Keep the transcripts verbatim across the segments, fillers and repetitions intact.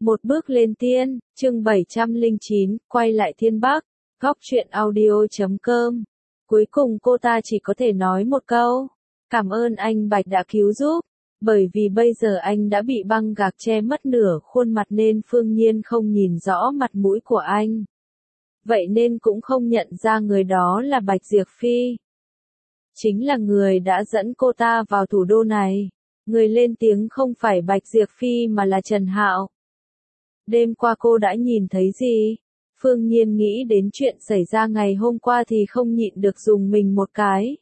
Một bước lên tiên, chương bảy trăm lẻ chín, quay lại thiên bắc, góc truyện audio chấm com. Cuối cùng cô ta chỉ có thể nói một câu, cảm ơn anh Bạch đã cứu giúp, bởi vì bây giờ anh đã bị băng gạc che mất nửa khuôn mặt nên Phương Nhiên không nhìn rõ mặt mũi của anh. Vậy nên cũng không nhận ra người đó là Bạch Diệp Phi. Chính là người đã dẫn cô ta vào thủ đô này. Người lên tiếng không phải Bạch Diệp Phi mà là Trần Hạo. Đêm qua cô đã nhìn thấy gì? Phương Nhiên nghĩ đến chuyện xảy ra ngày hôm qua thì không nhịn được dùng mình một cái.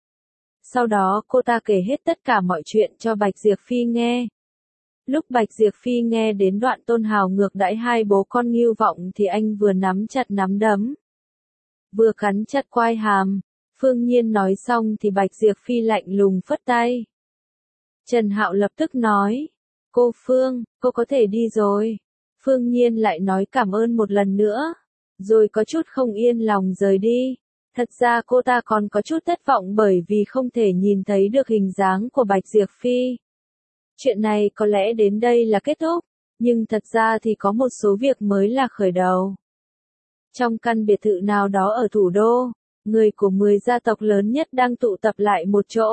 Sau đó cô ta kể hết tất cả mọi chuyện cho Bạch Diệp Phi nghe. Lúc Bạch Diệp Phi nghe đến đoạn Tôn Hào ngược đãi hai bố con Ngưu Vọng thì anh vừa nắm chặt nắm đấm, vừa cắn chặt quai hàm. Phương Nhiên nói xong thì Bạch Diệp Phi lạnh lùng phất tay. Trần Hạo lập tức nói, cô Phương, cô có thể đi rồi. Phương Nhiên lại nói cảm ơn một lần nữa, rồi có chút không yên lòng rời đi. Thật ra cô ta còn có chút thất vọng bởi vì không thể nhìn thấy được hình dáng của Bạch Diệp Phi. Chuyện này có lẽ đến đây là kết thúc, nhưng thật ra thì có một số việc mới là khởi đầu. Trong căn biệt thự nào đó ở thủ đô, người của mười gia tộc lớn nhất đang tụ tập lại một chỗ.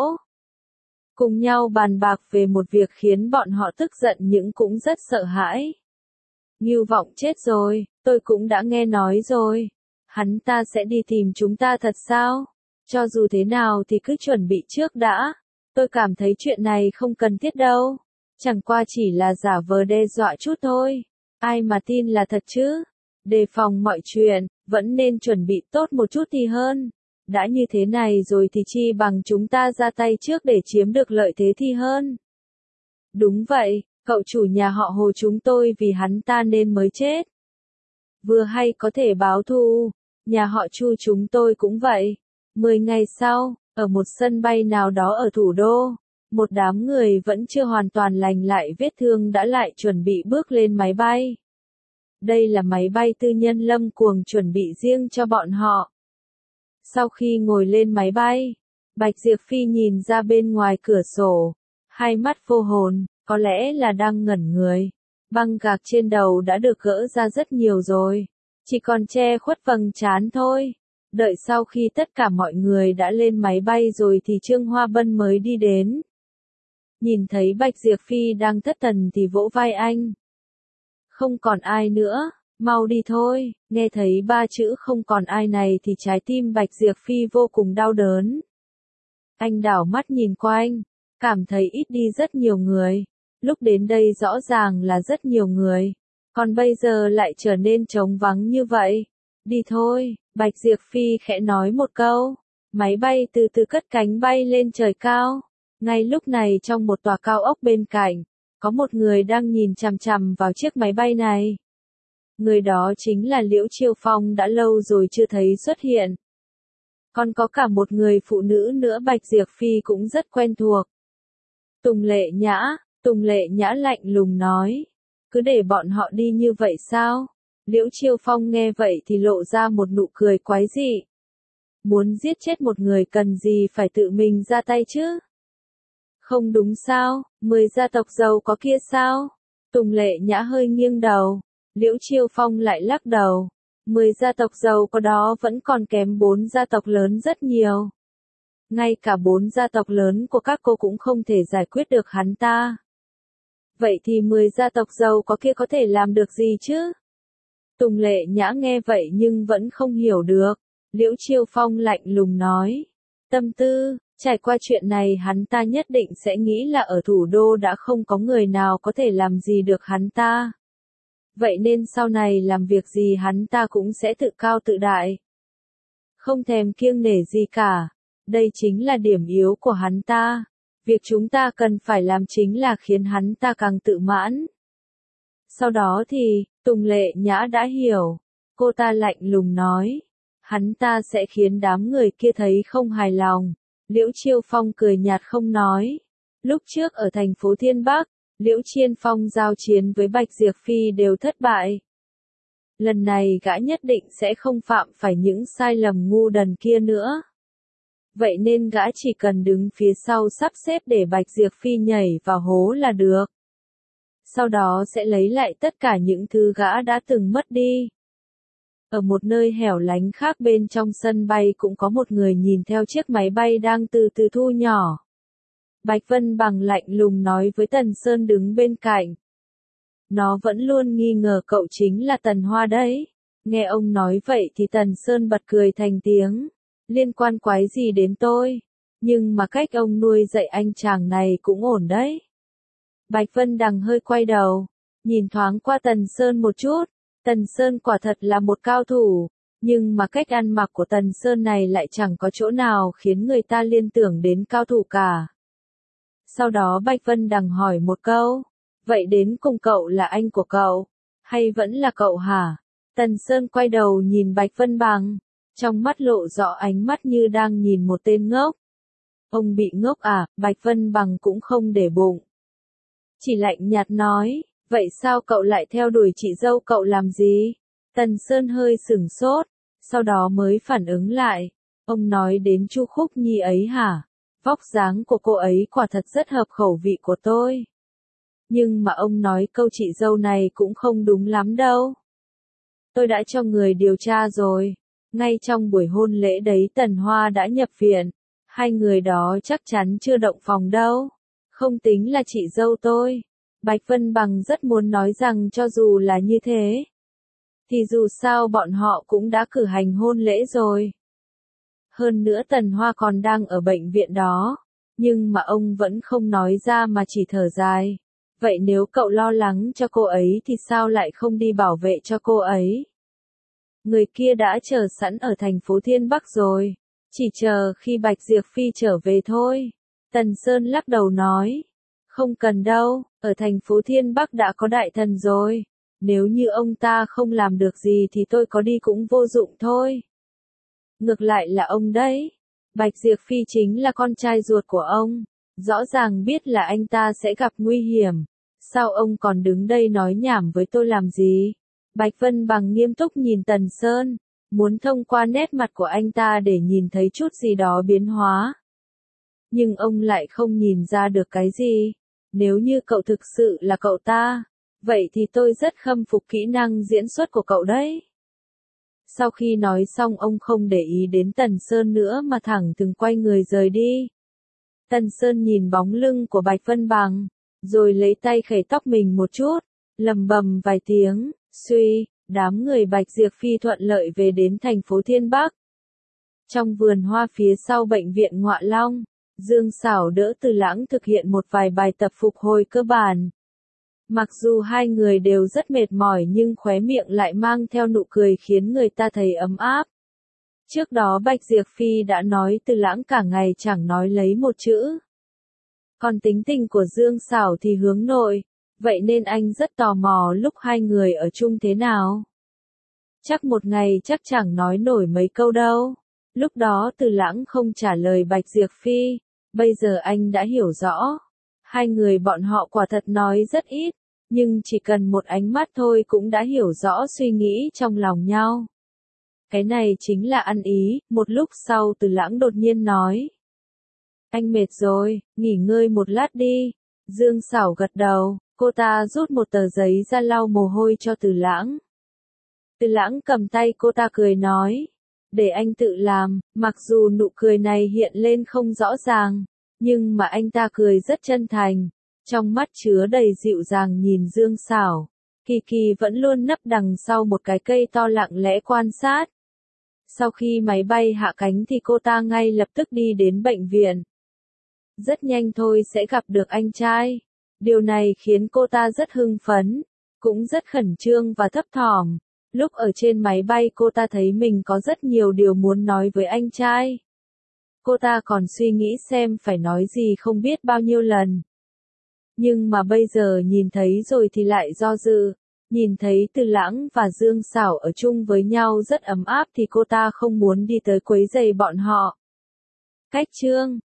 Cùng nhau bàn bạc về một việc khiến bọn họ tức giận nhưng cũng rất sợ hãi. Ngưu Vọng chết rồi, tôi cũng đã nghe nói rồi. Hắn ta sẽ đi tìm chúng ta thật sao? Cho dù thế nào thì cứ chuẩn bị trước đã. Tôi cảm thấy chuyện này không cần thiết đâu. Chẳng qua chỉ là giả vờ đe dọa chút thôi. Ai mà tin là thật chứ? Đề phòng mọi chuyện, vẫn nên chuẩn bị tốt một chút thì hơn. Đã như thế này rồi thì chi bằng chúng ta ra tay trước để chiếm được lợi thế thì hơn. Đúng vậy, cậu chủ nhà họ Hồ chúng tôi vì hắn ta nên mới chết. Vừa hay có thể báo thù, nhà họ Chu chúng tôi cũng vậy. Mười ngày sau, ở một sân bay nào đó ở thủ đô, một đám người vẫn chưa hoàn toàn lành lại vết thương đã lại chuẩn bị bước lên máy bay. Đây là máy bay tư nhân Lâm Cuồng chuẩn bị riêng cho bọn họ. Sau khi ngồi lên máy bay, Bạch Diệp Phi nhìn ra bên ngoài cửa sổ, hai mắt vô hồn, có lẽ là đang ngẩn người. Băng gạc trên đầu đã được gỡ ra rất nhiều rồi, chỉ còn che khuất vầng trán thôi. Đợi sau khi tất cả mọi người đã lên máy bay rồi thì Trương Hoa Bân mới đi đến. Nhìn thấy Bạch Diệp Phi đang thất thần thì vỗ vai anh. Không còn ai nữa, mau đi thôi. Nghe thấy ba chữ không còn ai này thì trái tim Bạch Diệp Phi vô cùng đau đớn. Anh đảo mắt nhìn quanh, cảm thấy ít đi rất nhiều người. Lúc đến đây rõ ràng là rất nhiều người, còn bây giờ lại trở nên trống vắng như vậy. Đi thôi, Bạch Diệp Phi khẽ nói một câu. Máy bay từ từ cất cánh bay lên trời cao. Ngay lúc này trong một tòa cao ốc bên cạnh, có một người đang nhìn chằm chằm vào chiếc máy bay này. Người đó chính là Liễu Chiêu Phong đã lâu rồi chưa thấy xuất hiện. Còn có cả một người phụ nữ nữa Bạch Diệp Phi cũng rất quen thuộc. Tùng Lệ Nhã, Tùng Lệ Nhã lạnh lùng nói. Cứ để bọn họ đi như vậy sao? Liễu Chiêu Phong nghe vậy thì lộ ra một nụ cười quái dị. Muốn giết chết một người cần gì phải tự mình ra tay chứ? Không đúng sao, mười gia tộc giàu có kia sao? Tùng Lệ Nhã hơi nghiêng đầu. Liễu Chiêu Phong lại lắc đầu. Mười gia tộc giàu có đó vẫn còn kém bốn gia tộc lớn rất nhiều. Ngay cả bốn gia tộc lớn của các cô cũng không thể giải quyết được hắn ta. Vậy thì mười gia tộc giàu có kia có thể làm được gì chứ? Tùng Lệ Nhã nghe vậy nhưng vẫn không hiểu được. Liễu Chiêu Phong lạnh lùng nói. Tâm tư, trải qua chuyện này hắn ta nhất định sẽ nghĩ là ở thủ đô đã không có người nào có thể làm gì được hắn ta. Vậy nên sau này làm việc gì hắn ta cũng sẽ tự cao tự đại. Không thèm kiêng nể gì cả. Đây chính là điểm yếu của hắn ta. Việc chúng ta cần phải làm chính là khiến hắn ta càng tự mãn. Sau đó thì, Tùng Lệ Nhã đã hiểu. Cô ta lạnh lùng nói. Hắn ta sẽ khiến đám người kia thấy không hài lòng. Liễu Chiêu Phong cười nhạt không nói. Lúc trước ở thành phố Thiên Bắc, Liễu Chiên Phong giao chiến với Bạch Diệp Phi đều thất bại. Lần này gã nhất định sẽ không phạm phải những sai lầm ngu đần kia nữa. Vậy nên gã chỉ cần đứng phía sau sắp xếp để Bạch Diệp Phi nhảy vào hố là được. sau đó sẽ lấy lại tất cả những thứ gã đã từng mất đi. Ở một nơi hẻo lánh khác bên trong sân bay cũng có một người nhìn theo chiếc máy bay đang từ từ thu nhỏ. Bạch Vân Bằng lạnh lùng nói với Tần Sơn đứng bên cạnh. Nó vẫn luôn nghi ngờ cậu chính là Tần Hoa đấy. Nghe ông nói vậy thì Tần Sơn bật cười thành tiếng. Liên quan quái gì đến tôi? Nhưng mà cách ông nuôi dạy anh chàng này cũng ổn đấy. Bạch Vân Đằng hơi quay đầu, nhìn thoáng qua Tần Sơn một chút. Tần Sơn quả thật là một cao thủ, nhưng mà cách ăn mặc của Tần Sơn này lại chẳng có chỗ nào khiến người ta liên tưởng đến cao thủ cả. Sau đó Bạch Vân Đằng hỏi một câu, vậy đến cùng cậu là anh của cậu, hay vẫn là cậu hả? Tần Sơn quay đầu nhìn Bạch Vân Bằng, trong mắt lộ rõ ánh mắt như đang nhìn một tên ngốc. Ông bị ngốc à? Bạch Vân Bằng cũng không để bụng. Chỉ lạnh nhạt nói, vậy sao cậu lại theo đuổi chị dâu cậu làm gì? Tần Sơn hơi sửng sốt, sau đó mới phản ứng lại. Ông nói đến Chu Khúc Nhi ấy hả? Vóc dáng của cô ấy quả thật rất hợp khẩu vị của tôi. Nhưng mà ông nói câu chị dâu này cũng không đúng lắm đâu. Tôi đã cho người điều tra rồi. Ngay trong buổi hôn lễ đấy Tần Hoa đã nhập viện. Hai người đó chắc chắn chưa động phòng đâu. Không tính là chị dâu tôi. Bạch Vân Bằng rất muốn nói rằng cho dù là như thế, thì dù sao bọn họ cũng đã cử hành hôn lễ rồi. Hơn nữa Tần Hoa còn đang ở bệnh viện đó, nhưng mà ông vẫn không nói ra mà chỉ thở dài. Vậy nếu cậu lo lắng cho cô ấy thì sao lại không đi bảo vệ cho cô ấy? Người kia đã chờ sẵn ở thành phố Thiên Bắc rồi, chỉ chờ khi Bạch Diệp Phi trở về thôi. Tần Sơn lắc đầu nói, không cần đâu, ở thành phố Thiên Bắc đã có đại thần rồi. Nếu như ông ta không làm được gì thì tôi có đi cũng vô dụng thôi. Ngược lại là ông đấy. Bạch Diệp Phi chính là con trai ruột của ông. Rõ ràng biết là anh ta sẽ gặp nguy hiểm. Sao ông còn đứng đây nói nhảm với tôi làm gì? Bạch Vân Bằng nghiêm túc nhìn Tần Sơn. Muốn thông qua nét mặt của anh ta để nhìn thấy chút gì đó biến hóa. Nhưng ông lại không nhìn ra được cái gì. Nếu như cậu thực sự là cậu ta, vậy thì tôi rất khâm phục kỹ năng diễn xuất của cậu đấy. Sau khi nói xong ông không để ý đến Tần Sơn nữa mà thẳng thừng quay người rời đi. Tần Sơn nhìn bóng lưng của Bạch Vân Bằng, rồi lấy tay khẩy tóc mình một chút, lầm bầm vài tiếng, suy, đám người Bạch Diệp Phi thuận lợi về đến thành phố Thiên Bắc. Trong vườn hoa phía sau bệnh viện Ngọa Long, Dương Sảo đỡ Từ Lãng thực hiện một vài bài tập phục hồi cơ bản. Mặc dù hai người đều rất mệt mỏi nhưng khóe miệng lại mang theo nụ cười khiến người ta thấy ấm áp. Trước đó Bạch Diệp Phi đã nói Từ Lãng cả ngày chẳng nói lấy một chữ. Còn tính tình của Dương Sảo thì hướng nội, vậy nên anh rất tò mò lúc hai người ở chung thế nào. Chắc một ngày chắc chẳng nói nổi mấy câu đâu. Lúc đó Từ Lãng không trả lời Bạch Diệp Phi, bây giờ anh đã hiểu rõ. Hai người bọn họ quả thật nói rất ít, nhưng chỉ cần một ánh mắt thôi cũng đã hiểu rõ suy nghĩ trong lòng nhau. Cái này chính là ăn ý. Một lúc sau Từ Lãng đột nhiên nói. Anh mệt rồi, nghỉ ngơi một lát đi. Dương Sảo gật đầu, cô ta rút một tờ giấy ra lau mồ hôi cho Từ Lãng. Từ Lãng cầm tay cô ta cười nói. Để anh tự làm. Mặc dù nụ cười này hiện lên không rõ ràng, nhưng mà anh ta cười rất chân thành. Trong mắt chứa đầy dịu dàng nhìn Dương Sảo. Kỳ Kỳ vẫn luôn nấp đằng sau một cái cây to lặng lẽ quan sát. Sau khi máy bay hạ cánh thì cô ta ngay lập tức đi đến bệnh viện. Rất nhanh thôi sẽ gặp được anh trai. Điều này khiến cô ta rất hưng phấn, cũng rất khẩn trương và thấp thỏm. Lúc ở trên máy bay cô ta thấy mình có rất nhiều điều muốn nói với anh trai. Cô ta còn suy nghĩ xem phải nói gì không biết bao nhiêu lần. Nhưng mà bây giờ nhìn thấy rồi thì lại do dự. Nhìn thấy Từ Lãng và Dương Sảo ở chung với nhau rất ấm áp thì cô ta không muốn đi tới quấy rầy bọn họ. Cách chương